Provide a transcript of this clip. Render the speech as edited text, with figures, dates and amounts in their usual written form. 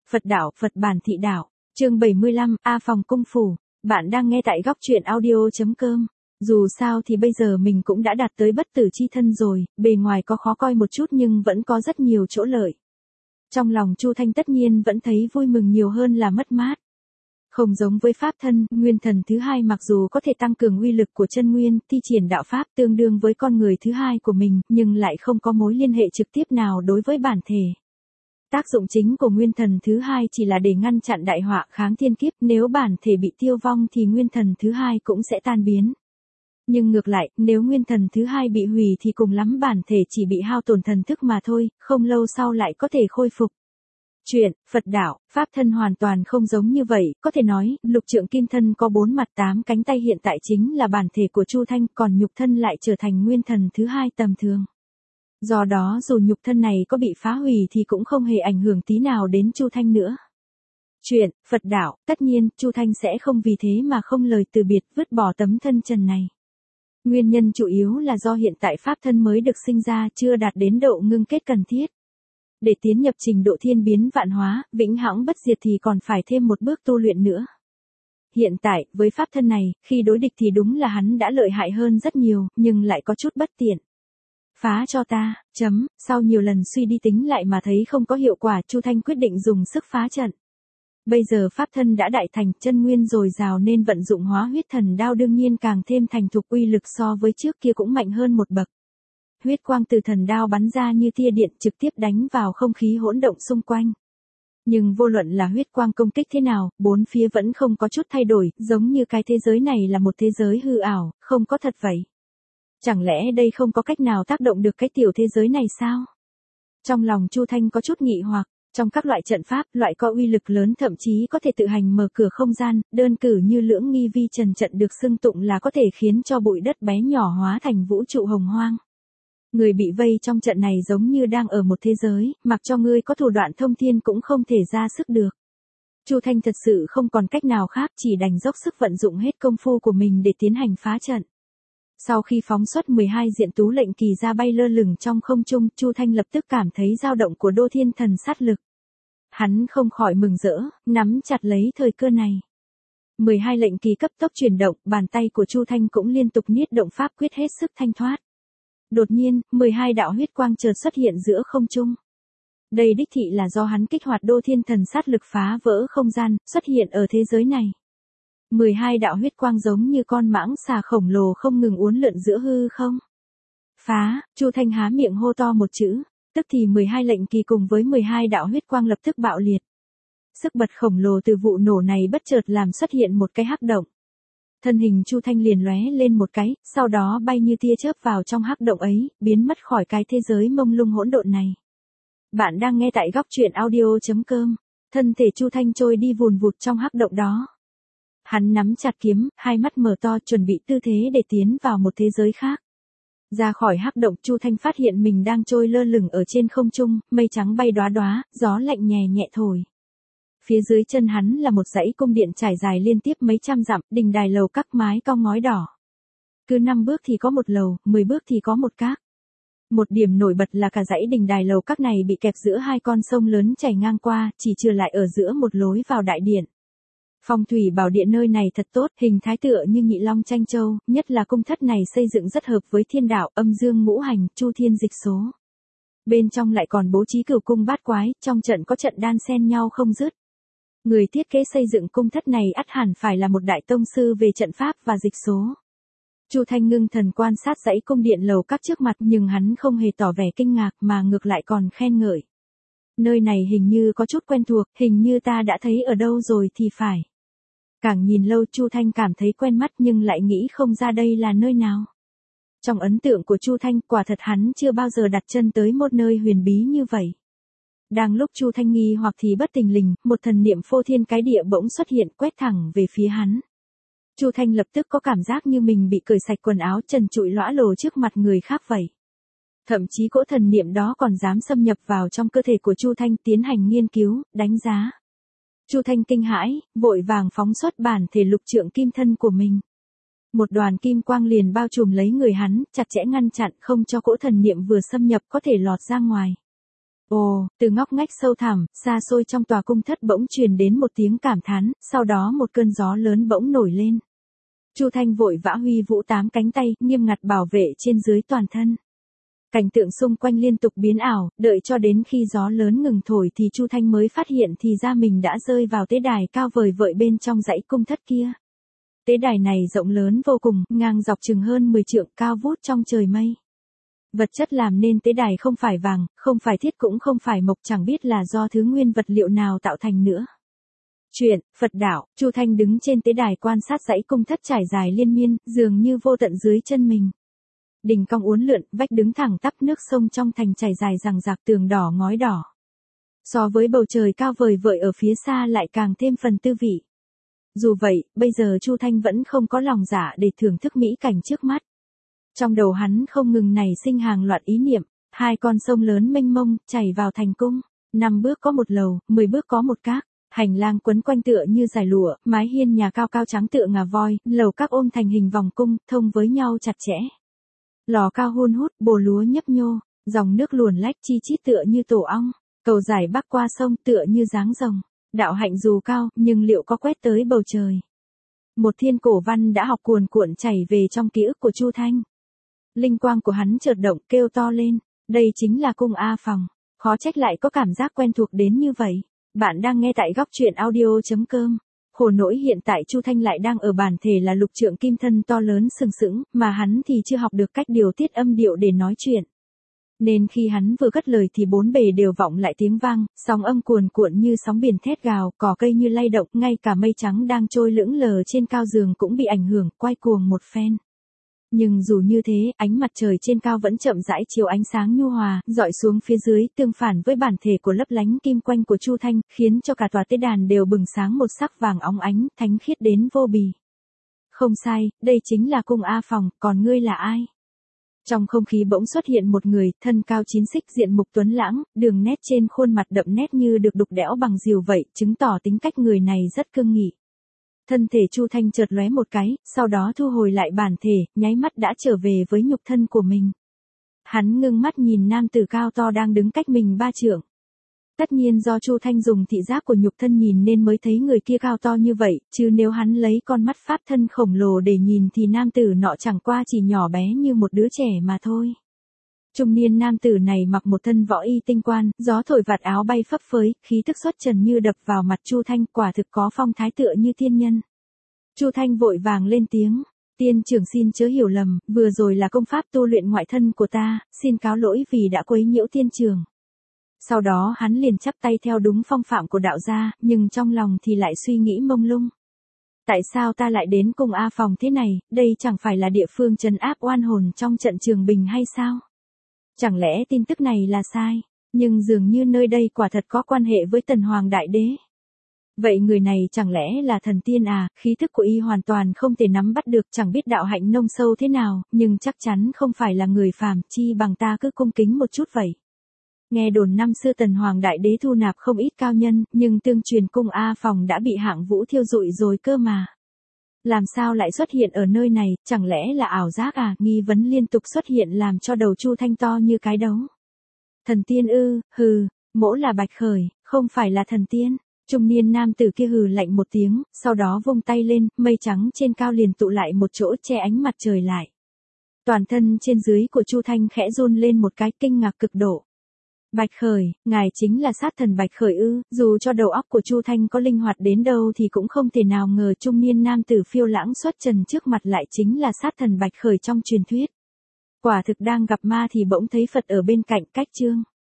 Phật đạo, Phật bản thị đạo. Chương 75, A Phòng Cung Phủ. Bạn đang nghe tại góc truyện audio.com. Dù sao thì bây giờ mình cũng đã đạt tới bất tử chi thân rồi, bề ngoài có khó coi một chút nhưng vẫn có rất nhiều chỗ lợi. Trong lòng Chu Thanh tất nhiên vẫn thấy vui mừng nhiều hơn là mất mát. Không giống với pháp thân, nguyên thần thứ hai mặc dù có thể tăng cường uy lực của chân nguyên, thi triển đạo pháp tương đương với con người thứ hai của mình, nhưng lại không có mối liên hệ trực tiếp nào đối với bản thể. Tác dụng chính của nguyên thần thứ hai chỉ là để ngăn chặn đại họa kháng thiên kiếp, nếu bản thể bị tiêu vong thì nguyên thần thứ hai cũng sẽ tan biến. Nhưng ngược lại, nếu nguyên thần thứ hai bị hủy thì cùng lắm bản thể chỉ bị hao tổn thần thức mà thôi, không lâu sau lại có thể khôi phục. Chuyện, Phật đạo, Pháp thân hoàn toàn không giống như vậy, có thể nói, lục trượng kim thân có 4 mặt 8 cánh tay hiện tại chính là bản thể của Chu Thanh, còn nhục thân lại trở thành nguyên thần thứ hai tầm thường. Do đó dù nhục thân này có bị phá hủy thì cũng không hề ảnh hưởng tí nào đến Chu Thanh nữa. Chuyện, Phật đạo, tất nhiên, Chu Thanh sẽ không vì thế mà không lời từ biệt vứt bỏ tấm thân trần này. Nguyên nhân chủ yếu là do hiện tại Pháp thân mới được sinh ra chưa đạt đến độ ngưng kết cần thiết. Để tiến nhập trình độ thiên biến vạn hóa, vĩnh hằng bất diệt thì còn phải thêm một bước tu luyện nữa. Hiện tại, với Pháp thân này, khi đối địch thì đúng là hắn đã lợi hại hơn rất nhiều, nhưng lại có chút bất tiện. Phá cho ta, sau nhiều lần suy đi tính lại mà thấy không có hiệu quả, Chu Thanh quyết định dùng sức phá trận. Bây giờ Pháp thân đã đại thành, chân nguyên dồi dào nên vận dụng hóa huyết thần đao đương nhiên càng thêm thành thục, uy lực so với trước kia cũng mạnh hơn một bậc. Huyết quang từ thần đao bắn ra như tia điện trực tiếp đánh vào không khí hỗn động xung quanh. Nhưng vô luận là huyết quang công kích thế nào, bốn phía vẫn không có chút thay đổi, giống như cái thế giới này là một thế giới hư ảo, không có thật vậy. Chẳng lẽ đây không có cách nào tác động được cái tiểu thế giới này sao? Trong lòng Chu Thanh có chút nghi hoặc, trong các loại trận pháp, loại có uy lực lớn thậm chí có thể tự hành mở cửa không gian, đơn cử như Lưỡng Nghi Vi Trần trận được xưng tụng là có thể khiến cho bụi đất bé nhỏ hóa thành vũ trụ hồng hoang. Người bị vây trong trận này giống như đang ở một thế giới, mặc cho ngươi có thủ đoạn thông thiên cũng không thể ra sức được. Chu Thanh thật sự không còn cách nào khác, chỉ đành dốc sức vận dụng hết công phu của mình để tiến hành phá trận. Sau khi phóng xuất 12 diện tú lệnh kỳ ra bay lơ lửng trong không trung, Chu Thanh lập tức cảm thấy dao động của Đô Thiên Thần sát lực. Hắn không khỏi mừng rỡ, nắm chặt lấy thời cơ này. 12 lệnh kỳ cấp tốc chuyển động, bàn tay của Chu Thanh cũng liên tục niết động pháp quyết hết sức thanh thoát. Đột nhiên, 12 đạo huyết quang chợt xuất hiện giữa không trung. Đây đích thị là do hắn kích hoạt Đô Thiên Thần sát lực phá vỡ không gian, xuất hiện ở thế giới này. 12 đạo huyết quang giống như con mãng xà khổng lồ không ngừng uốn lượn giữa hư không. Phá, Chu Thanh há miệng hô to một chữ, tức thì 12 lệnh kỳ cùng với 12 đạo huyết quang lập tức bạo liệt. Sức bật khổng lồ từ vụ nổ này bất chợt làm xuất hiện một cái hắc động. Thân hình Chu Thanh liền lóe lên một cái, sau đó bay như tia chớp vào trong hắc động ấy, biến mất khỏi cái thế giới mông lung hỗn độn này. Bạn đang nghe tại góc truyện audio.com. Thân thể Chu Thanh trôi đi vùn vụt trong hắc động đó. Hắn nắm chặt kiếm, hai mắt mở to chuẩn bị tư thế để tiến vào một thế giới khác. Ra khỏi hắc động, Chu Thanh phát hiện mình đang trôi lơ lửng ở trên không trung, mây trắng bay đóa đóa, gió lạnh nhẹ nhẹ thổi. Phía dưới chân hắn là một dãy cung điện trải dài liên tiếp mấy trăm dặm, đình đài lầu các mái cong ngói đỏ. Cứ 5 bước thì có một lầu, 10 bước thì có một các. Một điểm nổi bật là cả dãy đình đài lầu các này bị kẹp giữa hai con sông lớn chảy ngang qua, chỉ trừ lại ở giữa một lối vào đại điện. Phong thủy bảo địa nơi này thật tốt, hình thái tựa như Nhị Long tranh châu, nhất là cung thất này xây dựng rất hợp với thiên đạo, âm dương ngũ hành, chu thiên dịch số. Bên trong lại còn bố trí cửu cung bát quái, trong trận có trận đan xen nhau không dứt. Người thiết kế xây dựng cung thất này ắt hẳn phải là một đại tông sư về trận pháp và dịch số. Chu Thanh ngưng thần quan sát dãy cung điện lầu các trước mặt nhưng hắn không hề tỏ vẻ kinh ngạc mà ngược lại còn khen ngợi. Nơi này hình như có chút quen thuộc, hình như ta đã thấy ở đâu rồi thì phải. Càng nhìn lâu Chu Thanh cảm thấy quen mắt nhưng lại nghĩ không ra đây là nơi nào. Trong ấn tượng của Chu Thanh quả thật hắn chưa bao giờ đặt chân tới một nơi huyền bí như vậy. Đang lúc Chu Thanh nghi hoặc thì bất tình lình, một thần niệm phô thiên cái địa bỗng xuất hiện quét thẳng về phía hắn. Chu Thanh lập tức có cảm giác như mình bị cởi sạch quần áo trần trụi lõa lồ trước mặt người khác vậy. Thậm chí cỗ thần niệm đó còn dám xâm nhập vào trong cơ thể của Chu Thanh tiến hành nghiên cứu, đánh giá. Chu Thanh kinh hãi, vội vàng phóng xuất bản thể lục trượng kim thân của mình. Một đoàn kim quang liền bao trùm lấy người hắn, chặt chẽ ngăn chặn không cho cỗ thần niệm vừa xâm nhập có thể lọt ra ngoài. Ồ, từ ngóc ngách sâu thẳm, xa xôi trong tòa cung thất bỗng truyền đến một tiếng cảm thán, sau đó một cơn gió lớn bỗng nổi lên. Chu Thanh vội vã huy vũ 8 cánh tay, nghiêm ngặt bảo vệ trên dưới toàn thân. Cảnh tượng xung quanh liên tục biến ảo, đợi cho đến khi gió lớn ngừng thổi thì Chu Thanh mới phát hiện thì ra mình đã rơi vào tế đài cao vời vợi bên trong dãy cung thất kia. Tế đài này rộng lớn vô cùng, ngang dọc chừng hơn 10 trượng, cao vút trong trời mây. Vật chất làm nên tế đài không phải vàng, không phải thiết cũng không phải mộc, chẳng biết là do thứ nguyên vật liệu nào tạo thành nữa. Chuyện, Phật đạo, Chu Thanh đứng trên tế đài quan sát dãy cung thất trải dài liên miên, dường như vô tận dưới chân mình. Đỉnh cong uốn lượn, vách đứng thẳng tắp, nước sông trong thành chảy dài rằng rạc, tường đỏ ngói đỏ. So với bầu trời cao vời vợi ở phía xa lại càng thêm phần tư vị. Dù vậy, bây giờ Chu Thanh vẫn không có lòng dạ để thưởng thức mỹ cảnh trước mắt. Trong đầu hắn không ngừng nảy sinh hàng loạt ý niệm, 2 con sông lớn mênh mông chảy vào thành cung, 5 bước có một lầu, 10 bước có một các, hành lang quấn quanh tựa như dải lụa, mái hiên nhà cao cao trắng tựa ngà voi, lầu các ôm thành hình vòng cung, thông với nhau chặt chẽ. Lò cao hun hút, bồ lúa nhấp nhô, dòng nước luồn lách chi chít tựa như tổ ong, cầu giải bắc qua sông tựa như dáng rồng. Đạo hạnh dù cao, nhưng liệu có quét tới bầu trời? Một thiên cổ văn đã học cuồn cuộn chảy về trong ký ức của Chu Thanh. Linh quang của hắn chợt động, kêu to lên, đây chính là cung A Phòng. Khó trách lại có cảm giác quen thuộc đến như vậy. Bạn đang nghe tại góc truyện audio.com. Khổ nỗi hiện tại Chu Thanh lại đang ở bản thể là lục trượng kim thân to lớn sừng sững, mà hắn thì chưa học được cách điều tiết âm điệu để nói chuyện. Nên khi hắn vừa cất lời thì bốn bề đều vọng lại tiếng vang, sóng âm cuồn cuộn như sóng biển thét gào, cỏ cây như lay động, ngay cả mây trắng đang trôi lững lờ trên cao giường cũng bị ảnh hưởng, quay cuồng một phen. Nhưng dù như thế, ánh mặt trời trên cao vẫn chậm rãi chiếu ánh sáng nhu hòa, dọi xuống phía dưới, tương phản với bản thể của lấp lánh kim quanh của Chu Thanh, khiến cho cả tòa tế đàn đều bừng sáng một sắc vàng óng ánh, thánh khiết đến vô bì. Không sai, đây chính là cung A Phòng, còn ngươi là ai? Trong không khí bỗng xuất hiện một người, thân cao 9 xích, diện mục tuấn lãng, đường nét trên khuôn mặt đậm nét như được đục đẽo bằng diều vậy, chứng tỏ tính cách người này rất cương nghị. Thân thể Chu Thanh chợt lóe một cái, sau đó thu hồi lại bản thể, nháy mắt đã trở về với nhục thân của mình. Hắn ngưng mắt nhìn nam tử cao to đang đứng cách mình 3 trượng. Tất nhiên do Chu Thanh dùng thị giác của nhục thân nhìn nên mới thấy người kia cao to như vậy, chứ nếu hắn lấy con mắt pháp thân khổng lồ để nhìn thì nam tử nọ chẳng qua chỉ nhỏ bé như một đứa trẻ mà thôi. Trung niên nam tử này mặc một thân võ y tinh quan, gió thổi vạt áo bay phấp phới, khí tức xuất trần như đập vào mặt Chu Thanh, quả thực có phong thái tựa như tiên nhân. Chu Thanh vội vàng lên tiếng, tiên trưởng xin chớ hiểu lầm, vừa rồi là công pháp tu luyện ngoại thân của ta, xin cáo lỗi vì đã quấy nhiễu tiên trưởng. Sau đó hắn liền chắp tay theo đúng phong phạm của đạo gia, nhưng trong lòng thì lại suy nghĩ mông lung. Tại sao ta lại đến cung A Phòng thế này, đây chẳng phải là địa phương trấn áp oan hồn trong trận Trường Bình hay sao? Chẳng lẽ tin tức này là sai, nhưng dường như nơi đây quả thật có quan hệ với Tần Hoàng Đại Đế. Vậy người này chẳng lẽ là thần tiên à, khí thức của y hoàn toàn không thể nắm bắt được, chẳng biết đạo hạnh nông sâu thế nào, nhưng chắc chắn không phải là người phàm, chi bằng ta cứ cung kính một chút vậy. Nghe đồn năm xưa Tần Hoàng Đại Đế thu nạp không ít cao nhân, nhưng tương truyền cung A Phòng đã bị Hạng Vũ thiêu rụi rồi cơ mà. Làm sao lại xuất hiện ở nơi này, chẳng lẽ là ảo giác à, nghi vấn liên tục xuất hiện làm cho đầu Chu Thanh to như cái đấu. Thần tiên ư, hừ, mỗ là Bạch Khởi, không phải là thần tiên. Trung niên nam tử kia hừ lạnh một tiếng, sau đó vung tay lên, mây trắng trên cao liền tụ lại một chỗ che ánh mặt trời lại. Toàn thân trên dưới của Chu Thanh khẽ run lên một cái, kinh ngạc cực độ. Bạch Khởi, ngài chính là sát thần Bạch Khởi ư? Dù cho đầu óc của Chu Thanh có linh hoạt đến đâu thì cũng không thể nào ngờ trung niên nam tử phiêu lãng xuất trần trước mặt lại chính là sát thần Bạch Khởi trong truyền thuyết. Quả thực đang gặp ma thì bỗng thấy Phật ở bên cạnh, cách chương.